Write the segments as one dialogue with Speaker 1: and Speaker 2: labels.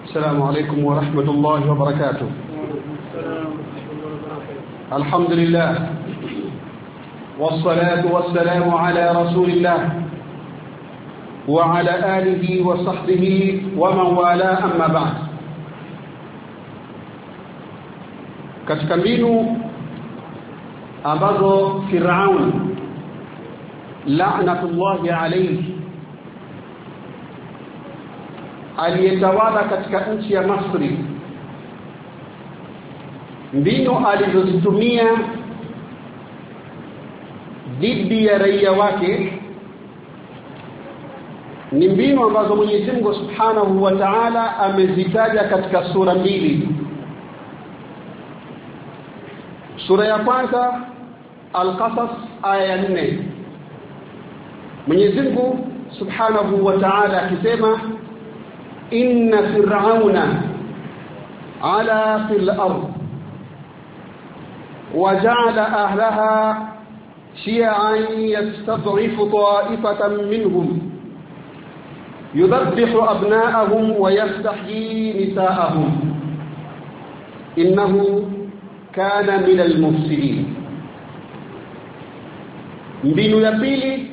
Speaker 1: السلام عليكم ورحمة الله وبركاته. الحمد لله والصلاة والسلام على رسول الله وعلى آله وصحبه ومن والاه أما بعد. katika mbinu ambazo Firaun la'natullahi alayhi aliyetawala katika nchi ya Misri, mbinu alizozitumia dhidi ya raia wake ni mbinu ambazo Mwenyezi Mungu Subhanahu wa Ta'ala amezitaja katika sura mbili. Sura ya kwanza Al-Qasas aya 4, Mwenyezi Mungu Subhanahu wa Ta'ala akisema inna fir'auna ala fil ard waja'ala ahlaha shi'an yastad'ifu ta'ifatan minhum yudabbihu abna'ahum wa yastahyi nisa'ahum innahu kana minal mufsidin. Mbinu ya pili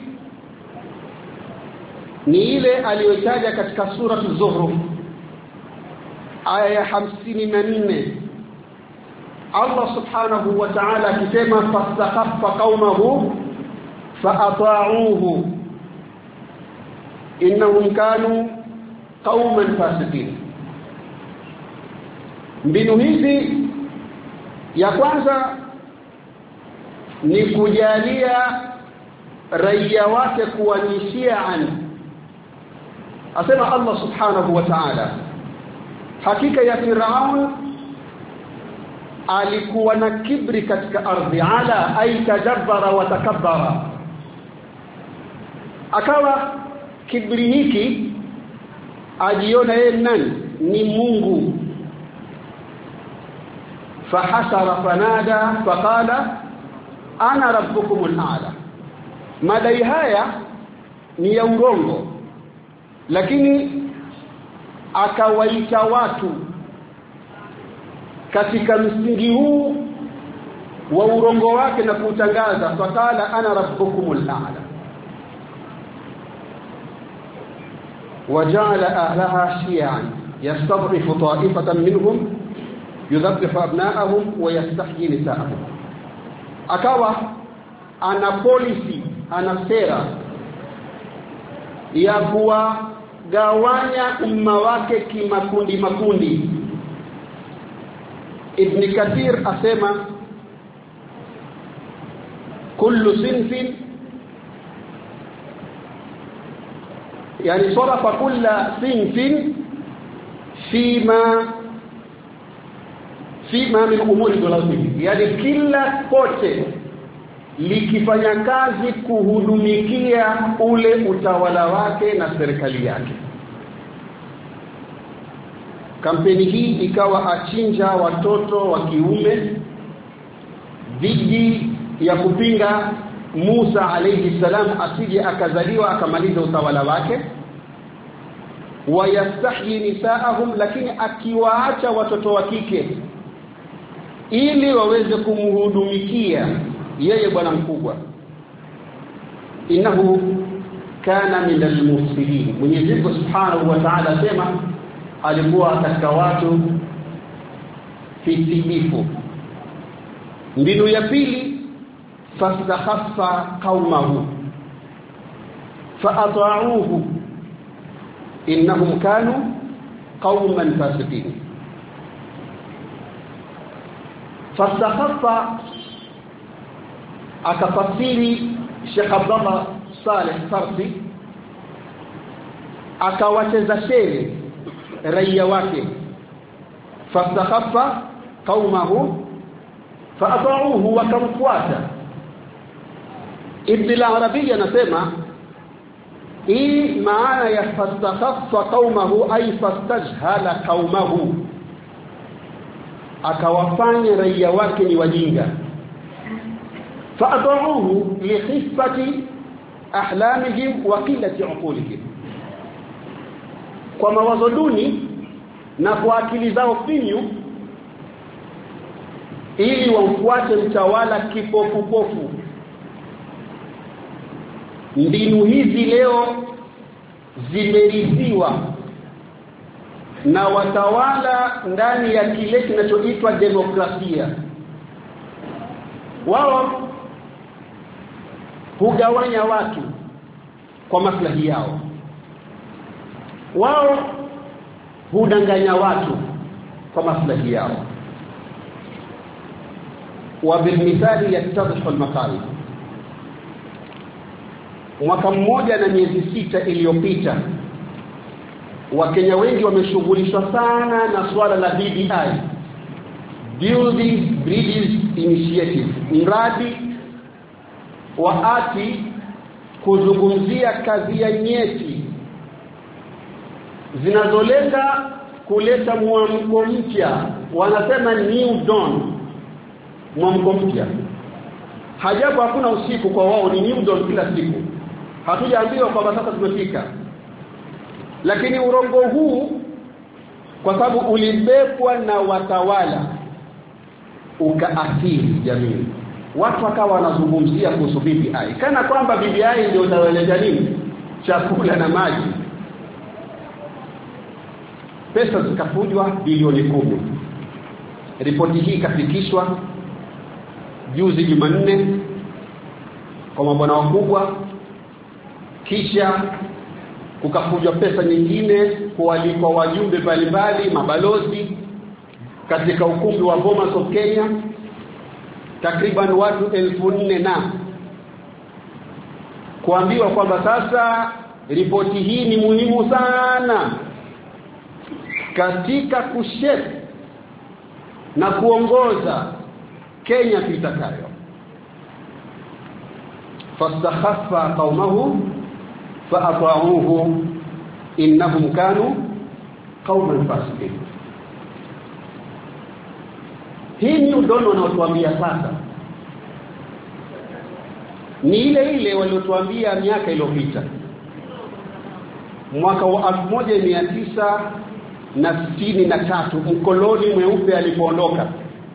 Speaker 1: ni ile aliyotaja katika sura Az-Zukhruf aya ya 54, Allah Subhanahu wa Ta'ala akisema fastakhaffa qaumahu fa'ata'uhu innahum kanu qauman fasiqin. Mbinu hizi, ya kwanza ni kujalia raia wake kuwa ni shi'an. Asema Allah Subhanahu wa Ta'ala, hakika ya Firaun alikuwa na kibri katika ardhi, ala ay tajabbara wa takabbara, akawa kibri hiki ajiona yeye nani, ni Mungu. Fahashara fanada faqala ana rabbukumul a'la. Madai haya ni ya urongo, lakini akawaita watu katika msingi huu wa urongo wake na kutangaza faqala ana rabbukumul a'la waja'ala ahlaha shi'an yastad'ifu ta'ifatan minhum yudhabbihu abna'ahum wa yastahyi nisa'ahum. Akawa ana policy, ana sera ya kuwagawanya umma wake kimakundi makundi. Ibn Kathir asema kullu sinfin, yani sarafa kulla sinfin fima min umuri dawlatihi, yani kila pote likifanya kazi kuhudumikia ule utawala wake na serikali yake. Kampeni hii ikawa achinja watoto wa kiume dhidi ya kupinga Musa alayhi salam asije akazaliwa akamaliza utawala wake, wayastahyi nisaahum, lakini akiwaacha watoto wa kike ili waweze kumhudumikia yeye bwana mkubwa. Innahu kana minal mufsidin. Mwenyezi Mungu Subhanahu wa Ta'ala sema alikuwa katika watu fitidifu. Mbinu ya pili fastakhaffa qaumahu fa'ata'uhu innahum kanu qauman fasiqin. Fastakhaffa akafasiri Sheikh Abdullah Saleh Farsi, akawacheza shere raia wake. Fastakhaffa qaumahu fa'ata'uhu, wakamfuata. Ibn al-Arabi anasema hii maana ya fastakhaffa qaumahu ay fastajhala qaumahu, akawafanya raia wake ni wajinga. fa'ata'uhu li khifati ahlamihim wa qillati uqulihim, kwa mawazo duni na kwa akili zao finyu ili wamfuate mtawala kipofu. Mbinu hizi leo zimerithiwa na watawala ndani ya kile kinachoitwa demokrasia. Wao hugawanya watu kwa maslahi yao. Wao hudanganya watu kwa maslahi yao. وبالمثال يتضح المقال. Mwaka mmoja na miezi 6 iliyopita Wakenya wengi wameshughulishwa sana na swala la BBI, Building Bridges Initiative, mradi wa ati kuzungumzia kazi ya nyeti zinazolenga kuleta mwamko mpya. Wanasema new dawn, mwamko mpya. Hajabu hakuna usiku kwa wao, ni new dawn kila siku. Hatujaambiwa kwamba sasa tumefika. Lakini urongo huu kwa sababu ulibebwa na watawala ukaathiri jamii. Watu wakawa wanazungumzia kuhusu BBI kana kwamba BBI ndio utawaletea nini? Chakula na maji. Pesa zikafujwa bilioni 10. Ripoti hii ikafikishwa juzi Jumanne kwa mabwana wakubwa, kisha kukafujwa pesa nyingine kualikwa wajumbe mbalimbali, mabalozi katika ukumbi wa Bomas of Kenya, takriban watu 1400 na kuambiwa kwamba sasa ripoti hii ni muhimu sana katika kushape na kuongoza Kenya kitakayo. Fastakhaffa qaumahu fa'ata'uhu innahum kanu qauman fasiqin. Hii ni udono wanaotuambia sasa ni ile waliotuambia miaka iliyopita. Mwaka wa 1963 mkoloni mweupe alipoondoka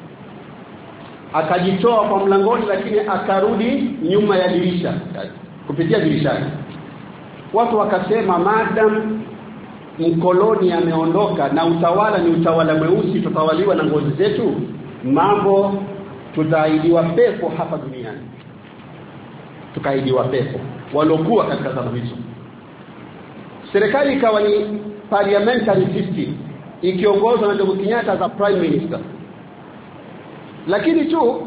Speaker 1: akajitoa kwa mlangoni, lakini akarudi nyuma ya dirisha kupitia dirishani. Watu wakasema madam mkoloni ameondoka na utawala ni utawala mweusi, tutawaliwa na ngozi zetu, mambo tutaidiwa pepo hapa duniani. Tukaidiwa pepo walokuwa katika zama hizo. Serikali ikawa ni parliamentary system ikiongozwa na Jomo Kenyatta za prime minister. Lakini tu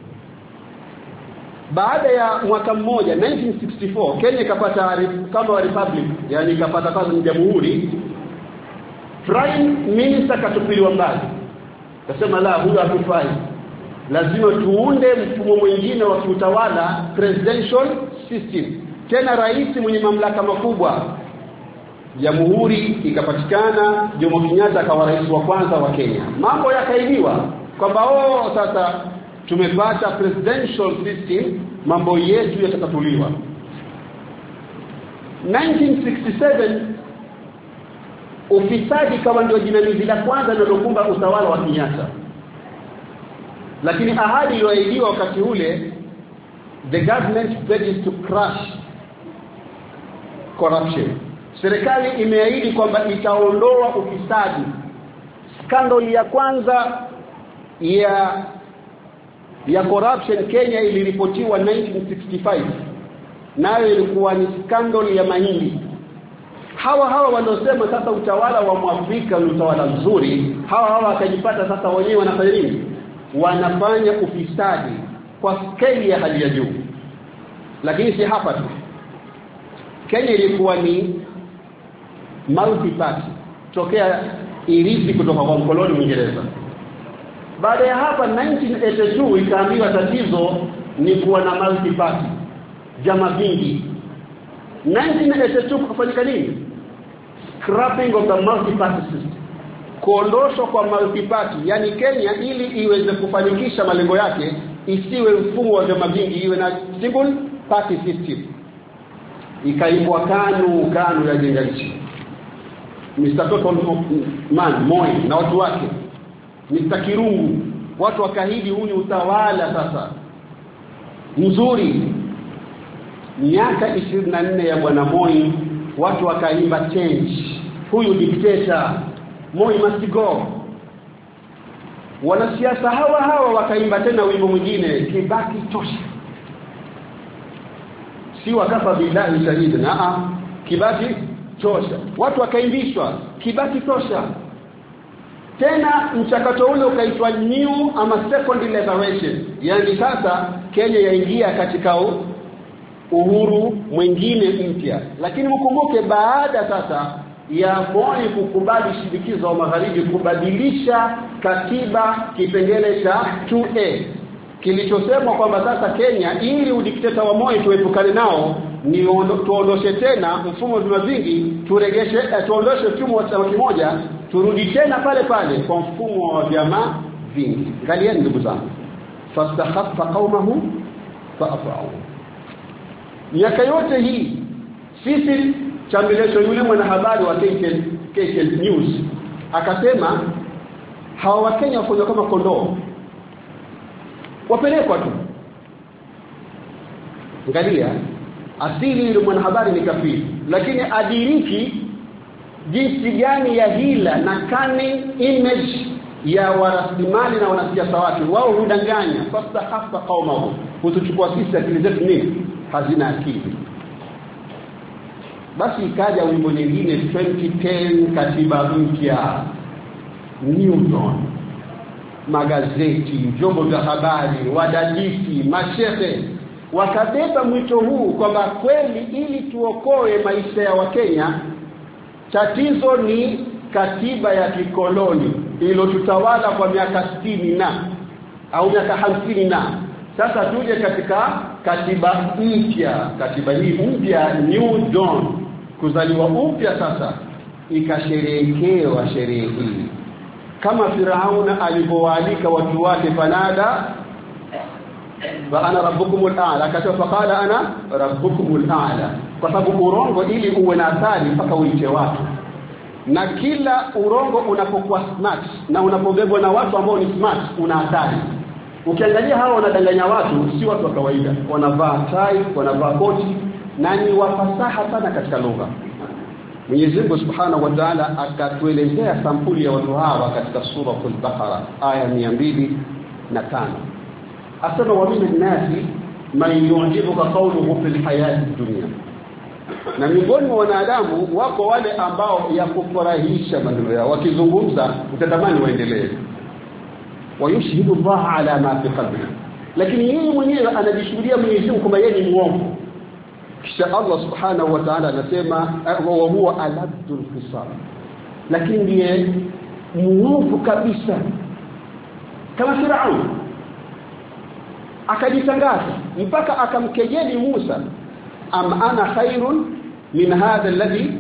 Speaker 1: baada ya mwaka mmoja 1964 Kenya ikapata kama republic, yani ikapata kama ni jamhuri. Prime minister katupiliwa mbali. Akasema la, huyu hatufai. Lazima tuunde mfumo mwingine wa kiutawala, presidential system. Tena rais mwenye mamlaka makubwa. Jamhuri ikapatikana, Jomo Kenyatta akawa rais wa kwanza wa Kenya. Mambo yakaidiwa kwamba sasa tumepata presidential system, mambo yetu yatatatuliwa. 1967 ufisadi kama ndio jinamizi la kwanza lilokumba utawala wa Kenyatta. Lakini ahadi iliyoahidiwa wakati ule, the government pledges to crush corruption. Serikali imeahidi kwamba itaondoa ufisadi. Skandali ya kwanza ya corruption Kenya iliripotiwa 1965. Nayo ilikuwa ni skandali ya mahindi. Hawa wanaosema sasa utawala wa Mwafrika ni utawala mzuri, hawa wakajipata sasa wenyewe wanafanya nini? Wanafanya ufisadi kwa scale ya hali ya juu. Lakini si hapa tu. Kenya ilikuwa ni multi party tokea irithi kutoka kwa mkoloni Mwingereza. Baada ya hapa 1982 ikaambiwa tatizo ni kuwa na multi party, vyama vingi. 1982 kufanyika nini? Scrapping of the multi party system. Kuondoshwa kwa multi party, yani Kenya ili iweze kufanikisha malengo yake isiwe mfumo wa vyama vingi, iwe na single party system. Ikaimbwa KANU ya jenga nchi. Mr. Total Man Moi na watu wake, Mr. Kirungu, watu wakahidi huu ni utawala sasa mzuri. Miaka 24 ya bwana Moi, watu wakaimba change, huyu dictator, Moi must go. Wanasiasa hawa wakaimba tena wimbo mwingine, Kibaki tosha. Si wakafa billahi shahidna, Kibaki tosha. Watu wakaimbishwa Kibaki tosha. Tena mchakato ule ukaitwa new ama second liberation. Yaani sasa Kenya yaingia katika uhuru mwingine mpya. Lakini mkumbuke baada sasa ya Moi kukubali shinikizo wa magharibi kubadilisha katiba kipengele cha 2A kilichosema kwamba sasa Kenya, ili udikteta wa Moi tuepukane nao, ni tuondoshe tena mfumo wa vyama vingi, tuondoshe mfumo wa chama kimoja, turudi tena pale pale kwa mfumo wa vyama vingi. Angalieni ndugu zangu, fastakhaffa qaumahu fa'ata'u. Miaka yote hii sisi Chambilecho yule mwanahabari wa KTN News akasema hawa Wakenya wafanywa kama kondoo, wapelekwa tu. Angalia, asili yule mwanahabari ni kafiri, lakini adiriki jinsi gani ya hila na cunning image ya warasimali na wanasiasa wake. Wao hudanganya, fastakhaffa qaumahu, hutuchukua sisi akili zetu nini, hazina akili. Basi ikaja wimbo nyingine 2010, katiba mpya, New Dawn. Magazeti, vyombo vya habari, wadadisi, mashehe wakabeba mwito huu kwamba kweli ili tuokoe maisha ya Wakenya, tatizo ni katiba ya kikoloni iliyotutawala kwa miaka 60 na au miaka 50 na sasa tuje katika katiba mpya. Katiba hii mpya, New Dawn, kuzaliwa upya sasa, ikasherehekewa sherehe hii kama Firauna alipowaalika watu wake, fanada wa ana rabbukumul a'la, akasema faqala ana rabbukumul a'la. Kwa sababu urongo ili uwe na athari mpaka uite watu, na kila urongo unapokuwa smart na unapobebwa na watu ambao ni smart una athari. Ukiangalia hawa wanadanganya watu, si watu wa kawaida, wanavaa tai, wanavaa koti na ni wafasaha sana katika lugha. Mwenyezi Mungu Subhanahu wa Ta'ala akatuelezea sampuli ya watu hawa katika sura Al-Baqara aya 205. Asema wa min an-nasi man yu'jibuka qawluhu fil hayati dunya. Na miongoni mwa wanadamu wako wale ambao yakufurahisha maneno yao, wakizungumza utatamani waendelee. Wa yushhidu Allah ala ma fi qalbihi, lakini yeye mwenyewe anajishuhudia Mwenyezi Mungu kwamba yeye ni muongo. Kisha Allah Subhanahu wa Ta'ala anasema wa huwa aladul hisab, lakini ndiye muovu kabisa kama Firaun. Akajitangaza mpaka akamkejeli Musa, am ana khairun min hadha alladhi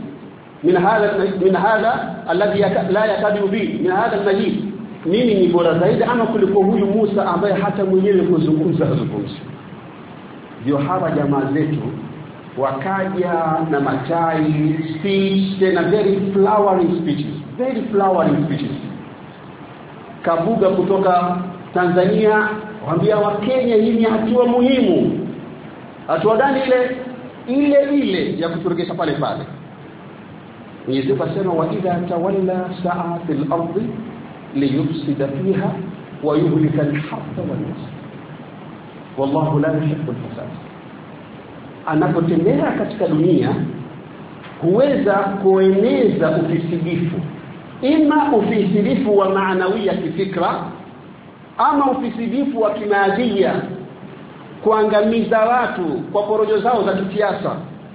Speaker 1: la yakadu bi min hadha almajid, mimi ni bora zaidi ama kuliko huyu Musa ambaye hata mwenyewe kuzungumza hazungumzi. Ndio hawa jamaa zetu wakaja na matai speech, tena very flowering speeches. Kabuga kutoka Tanzania waambia Wakenya hii ni hatua muhimu. Hatua gani ile ya kuturegesha pale pale. Mwenyezi Mungu asema wa idha tawalla sa'a fil ardi liyufsida fiha wa yuhlika al-hartha wal nasl wallahu la yuhibbu al-fasad. Anapotembea katika dunia huweza kueneza ufisidifu, ima ufisidifu wa maanawia kifikra ama ufisidifu wa kimaadili, kuangamiza watu kwa porojo zao za kisiasa.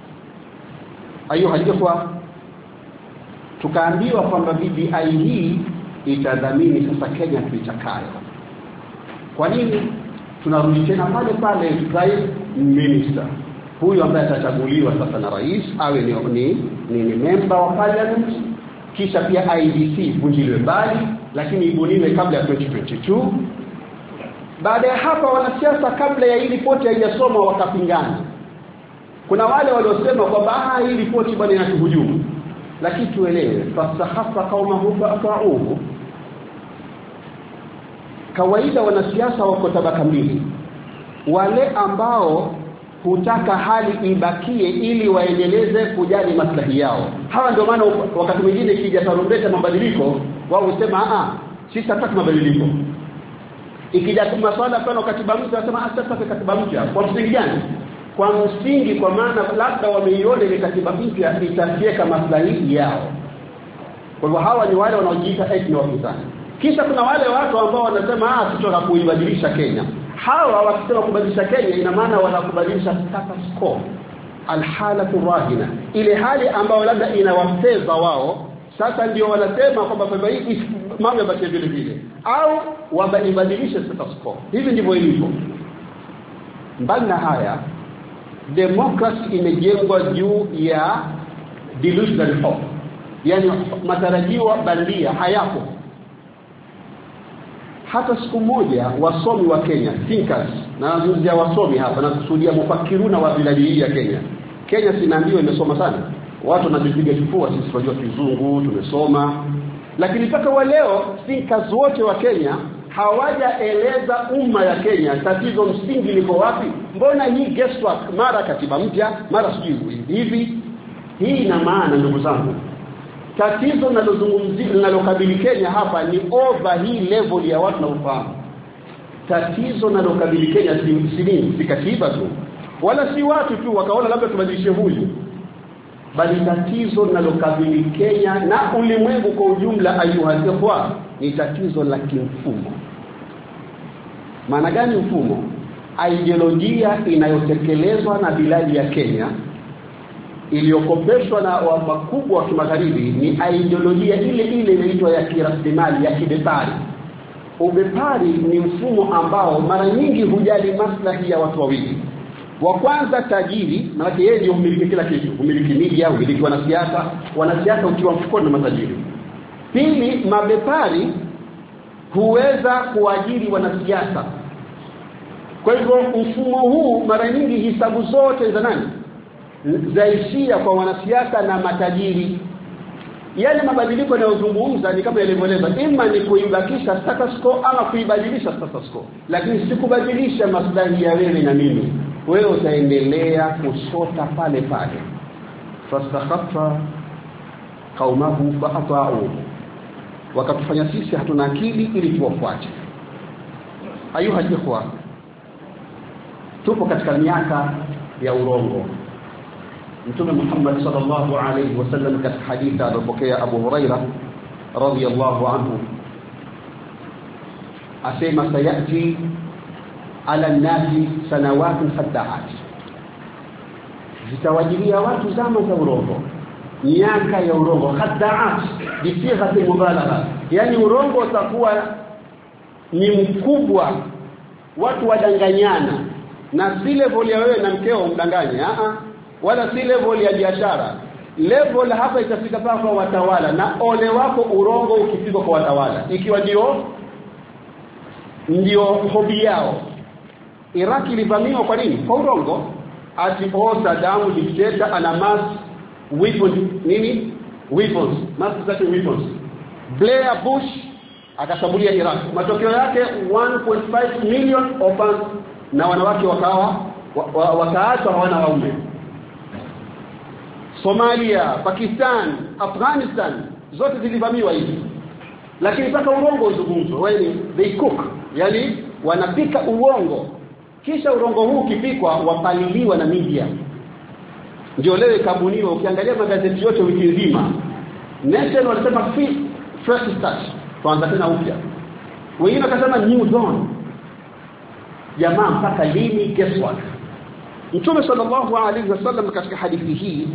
Speaker 1: Kwa tukaambiwa kwamba BBI hii itadhamini sasa Kenya tuitakayo. Kwa nini? Tunarudi tena pale pale, prime minister huyu ambaye atachaguliwa sasa na rais awe ni member wa parliament, kisha pia IEBC vunjiliwe mbali lakini ibuniwe kabla ya 2022. Baada ya hapa wanasiasa kabla ya hii ripoti haijasoma wakapingana. Kuna wale waliosema kwamba hii ripoti bwana inatuhujumu, lakini tuelewe fastakhaffa qaumahu fa'atuhu. Kawaida wanasiasa wako tabaka mbili, wale ambao hutaka hali ibakie ili waendeleze kujali maslahi yao. Hawa ndio maana wakati mwingine ikija tarumbeta mabadiliko wao husema sisi hatutaki mabadiliko. Ikija masuala kwa katiba mpya wasema hatutaki katiba mpya. Kwa msingi gani? Kwa msingi kwa maana labda wameiona ile katiba mpya itafika maslahi yao. Kwa hivyo hawa ni wale wanaojiita eti ni wapinzani. Kisha kuna wale watu ambao wanasema tutaka kuibadilisha Kenya. Hawa wakisema kubadilisha Kenya ina maana wanakubadilisha status quo, alhalatu rahina, ile hali ambayo labda inawafeza wao. Sasa ndio wanasema kwamba kwa hivyo mambo yabaki vile vile au wabadilishe status quo. Hivi ndivyo ilivyo. Mbali na haya, democracy imejengwa juu ya delusional hope, yani matarajio bandia hayapo. Hata siku moja wasomi wa Kenya, thinkers, na nazungumzia wasomi hapa na kusudia mufakiruna wa biladi hii ya Kenya. Kenya sinaambiwa imesoma sana. Watu wanajipiga kifua sisi tunajua kizungu, tumesoma. Lakini mpaka wa leo thinkers wote wa Kenya hawajaeleza umma ya Kenya tatizo msingi liko wapi. Mbona hii guesswork, mara katiba mpya, mara sijui hivi. Hii ina maana ndugu zangu, tatizo linalokabili Kenya hapa ni over hii level ya watu na ufahamu. Tatizo linalokabili Kenya si katiba tu, wala si watu tu wakaona labda tubadilishe huyu, bali tatizo linalokabili Kenya na ulimwengu kwa ujumla ayuha ni tatizo la kimfumo. Maana gani mfumo? Ideolojia inayotekelezwa na biladi ya Kenya iliyokopeshwa na wakubwa wa kimagharibi ni ideolojia ile ile inaitwa ya kiraslimali, ya kibepari. Ubepari ni mfumo ambao mara nyingi hujali maslahi ya watu wawili. Wa kwanza tajiri, maana yeye ndio umiliki kila kitu, umiliki media, umiliki wanasiasa ukiwa mfukoni na matajiri. Pili, mabepari huweza kuajiri wanasiasa. Kwa hivyo mfumo huu mara nyingi hisabu zote za nani? Zaishia kwa wanasiasa na matajiri. Yale mabadiliko yanayozungumza ni kama yalivyoeleza, ima ni kuibakisha status quo ama kuibadilisha status quo, lakini si kubadilisha maslahi ya wewe na mimi. Wewe utaendelea kusota pale pale. Fastakhaffa qaumahu fa'ata'u, wakatufanya sisi hatuna akili ili tuwafuate. Ayuha ikhwa, tupo katika miaka ya urongo. Mtume Muhammad sallallahu alayhi wasallam katika hadithi aliyopokea Abu Huraira radhiyallahu anhu asema sayati ala nasi sanawati khada'at, zitawajilia watu zama za urongo, miaka ya urongo. Khada'at bisigha mubalagha, yani urongo utakuwa ni mkubwa, watu wadanganyana, na si level ya wewe na mkeo mdanganye, wala si level ya biashara. Level hapa itafika kwa watawala, na ole wako urongo ukifika kwa watawala, ikiwa ndio hobi yao. Iraq ilivamiwa kwa nini? Kwa urongo. Saddam dictator ana mass weapons, weapons. Blair Bush akashambulia Iraq, matokeo yake 1.5 million orphans, na wanawake wakaachwa hawana waume. Somalia, Pakistan, Afghanistan zote zilivamiwa hivi. Lakini mpaka urongo uzungumzwe, they cook, yani wanapika uongo, kisha urongo huu ukipikwa wapaliliwa na media. Ndio leo kabuniwa, ukiangalia magazeti yote wiki nzima, Nation walisema fresh start, tuanza tena upya. Wengine wakasema new dawn. Jamaa, mpaka lini guesswork? Mtume sallallahu alaihi wasallam katika hadithi hii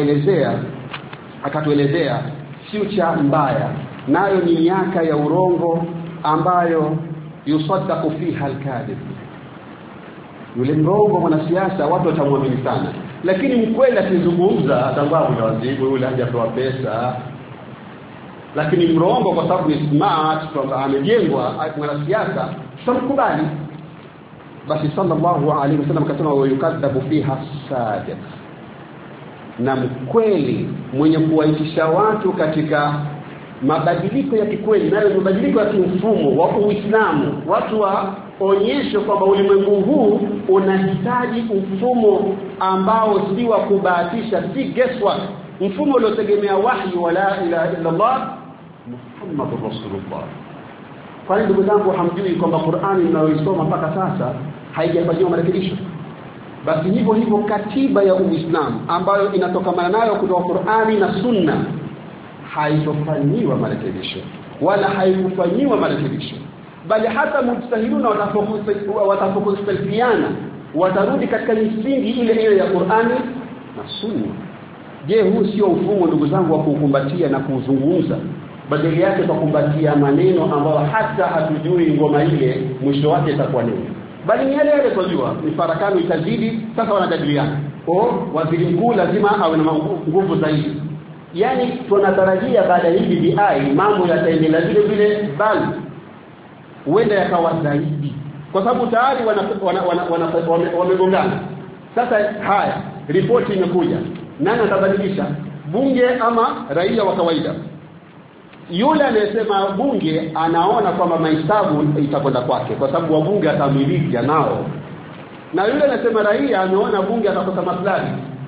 Speaker 1: akatuelezea future mbaya, nayo ni miaka ya urongo ambayo yusaddaqu fiha al-kadhib. Yule mrongo mwanasiasa watu watamwamini sana, lakini mkweli akizungumza atambabu na wazibu, yule hajapewa pesa. Lakini mrongo kwa sababu ni smart, kwamba amejengwa mwanasiasa, tutamkubali. Basi sallallahu alaihi wasallam akasema wa yukadhabu fiha sadiq, na mkweli mwenye kuwaitisha watu katika mabadiliko ya kikweli, nayo mabadiliko ya kimfumo wa Uislamu. Watu waonyeshe kwamba ulimwengu huu unahitaji mfumo ambao si wa kubahatisha, si guesswork, mfumo uliotegemea wahi wa la ilaha illa Allah Muhammadur Rasulullah. Kwa ndugu zangu, hamjui kwamba Qur'ani mnayoisoma mpaka sasa haijafanyiwa marekebisho? Basi hivyo hivyo katiba ya Uislamu ambayo inatokamana nayo kutoka Qur'ani na Sunna haitofanyiwa marekebisho wala haikufanyiwa marekebisho, bali hata mujtahiduna watakapokustafiana watarudi katika misingi ile ya Qur'ani na Sunna. Je, huu sio mfumo ndugu zangu wa kukumbatia na kuzungumza? Badala yake tukumbatia maneno ambayo hata hatujui ngoma ile mwisho wake itakuwa nini, bali ni yale yale tunajua mifarakano itazidi. Sasa wanajadiliana, waziri mkuu lazima awe na nguvu zaidi. Yani tunatarajia baada ya hili DI mambo yataendelea vile vile, bali huenda yakawa zaidi, kwa sababu tayari wamegongana. Sasa haya ripoti imekuja, nani atabadilisha, bunge ama raia wa kawaida? Yule anayesema bunge anaona kwamba mahesabu itakwenda kwake kwa sababu wabunge atamiliki nao, na yule anasema raia ameona bunge atakosa maslahi.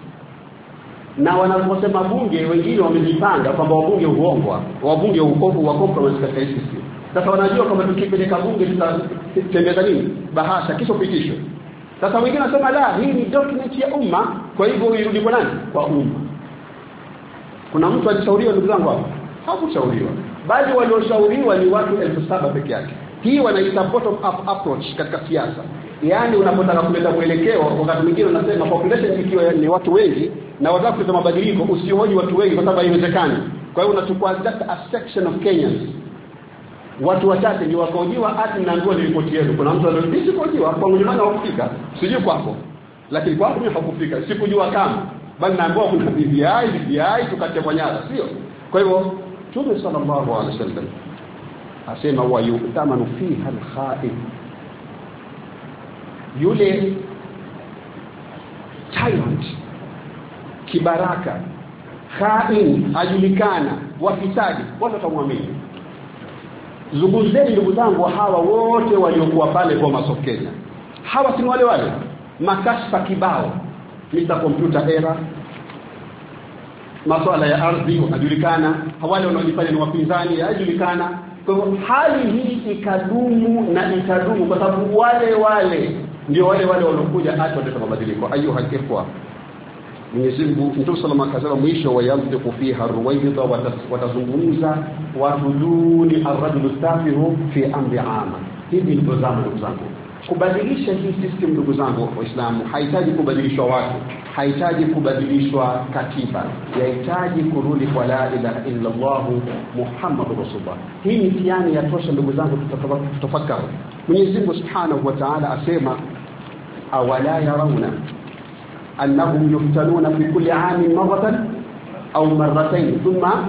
Speaker 1: Na wanaposema bunge, wengine wamejipanga kwamba wabunge huongwa, wabunge ukovu wa compromise katika ICC. Sasa wanajua kwamba tukipeleka bunge tutatembeza nini, bahasha kisha pitisho. Sasa wengine wanasema la, hii ni document ya umma, kwa hivyo irudi kwa nani? Kwa umma. Kuna mtu alishauriwa ndugu zangu hapo? Hakushauriwa, bali walioshauriwa ni watu 7,000 peke yake. Hii wanaita bottom up approach katika siasa. Yaani unapotaka kuleta mwelekeo, wakati mwingine unasema population ikiwa ni watu wengi na wataka kuleta mabadiliko, usihoji watu wengi kwa sababu haiwezekani. Kwa hiyo unachukua just a section of Kenyans, watu wachache ndio wakaojiwa. Ati naambiwa ni ripoti yenu, kuna mtu aliyosikojiwa kwa mjumana hakufika, sijui kwako, lakini kwangu mimi hakufika, sikujua kama, bali naambiwa kuna BBI tukachekwa nyara, sio? Kwa hivyo Mtume sallallahu alaihi wasallam asema wa yu'tamanu fiha al-kha'in, yule tyrant kibaraka khain ajulikana, wafisadi watu watamwamini. Zungumzeni ndugu zangu hawa wote waliokuwa pale kwa Masokenya, hawa si wale makashfa kibao, Mr. Computer era, masuala ya ardhi wanajulikana, wale wanaojifanya ni wapinzani yajulikana. Kwa hivyo hali hii ikadumu na itadumu kwa sababu wale ndio wale walokuja hata kuleta mabadiliko. Ayuha ikhwa, Mwenyezi Mungu Mtume sallallahu alaihi wasallam mwisho wa yamtiqu fiha ruwaida, watazungumza watu duni ar-rajulu tafihu fi amri ama. Hivi ndio zama ndugu zangu. Kubadilisha hii system ndugu zangu Waislamu haihitaji kubadilishwa watu, haihitaji kubadilishwa katiba, yahitaji kurudi kwa la ilaha illa Allah Muhammadur Rasulullah. Hii ni mtihani ya tosha ndugu zangu, tutafakari. Mwenyezi Mungu Subhanahu wa Ta'ala asema awala yarawna annahum yuftanuna fi kulli 'amin marratan aw marratayn thumma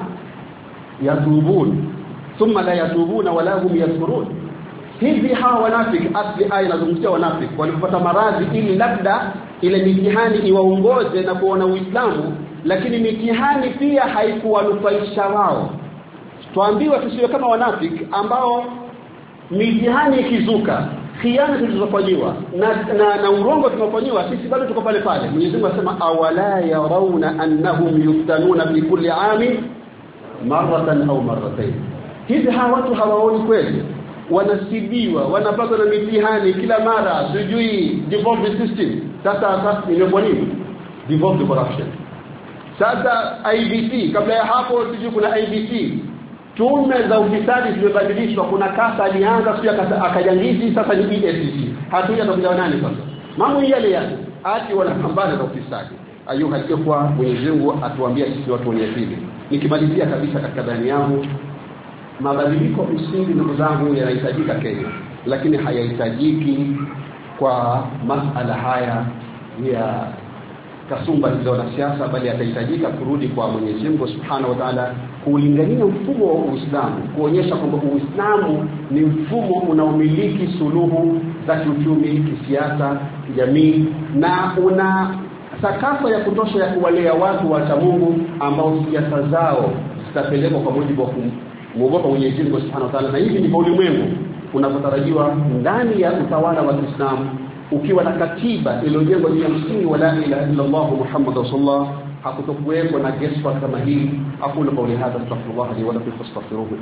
Speaker 1: yatubun thumma la yatubuna wala hum yadhkurun. Hivi hawa wanafiki, asli aya inazungumzia wanafiki walipata maradhi ili labda ile mitihani iwaongoze na kuona Uislamu, lakini mitihani pia haikuwanufaisha wao. Tuambiwa tusiwe kama wanafiki ambao mitihani ikizuka, khiana zilizofanywa na urongo tunafanywa, sisi bado tuko pale pale. Mwenyezi Mungu anasema awala yarawna annahum yuftanuna fi kulli 'amin marratan aw marratayn. Hivi hawa watu hawaoni kweli wanasibiwa, wanapata na mitihani kila mara, sijui devolved system. Sasa imekuwa nini? Devolved corruption. Sasa IBC, kabla ya hapo sijui kuna IBC, tume za ufisadi zimebadilishwa. Kuna kasa alianza sio akajangizi, sasa ni EACC. Hatuja takuja nani sasa? Mambo yale ati wanapambana na ufisadi. Ayuha ikhwa, Mwenyezi Mungu atuambia sisi watu wenye akili. Nikimalizia kabisa katika dhani yangu, mabadiliko msingi ndugu zangu yanahitajika Kenya, lakini hayahitajiki kwa masala haya ya kasumba hizo na siasa, bali yatahitajika kurudi kwa Mwenyezi Mungu Subhanahu wa Ta'ala, kulingania mfumo wa Uislamu, kuonyesha kwamba Uislamu ni mfumo unaomiliki suluhu za kiuchumi, kisiasa, kijamii, na una sakafa ya kutosha ya kuwalea watu wa Mungu ambao siasa zao zitapelekwa kwa mujibu wa kumwogopa Mwenyezi Mungu Subhanahu wa Ta'ala. Na hivi ndivyo ulimwengu unapotarajiwa ndani ya utawala wa Kiislamu, ukiwa na katiba iliyojengwa juu ya msingi wa la ilaha illa Allah Muhammadur Rasulullah. hakutokuwepo na gespa kama hii. Aqulu qawli hadha astaghfirullah li wa lakum fastaghfiruhu.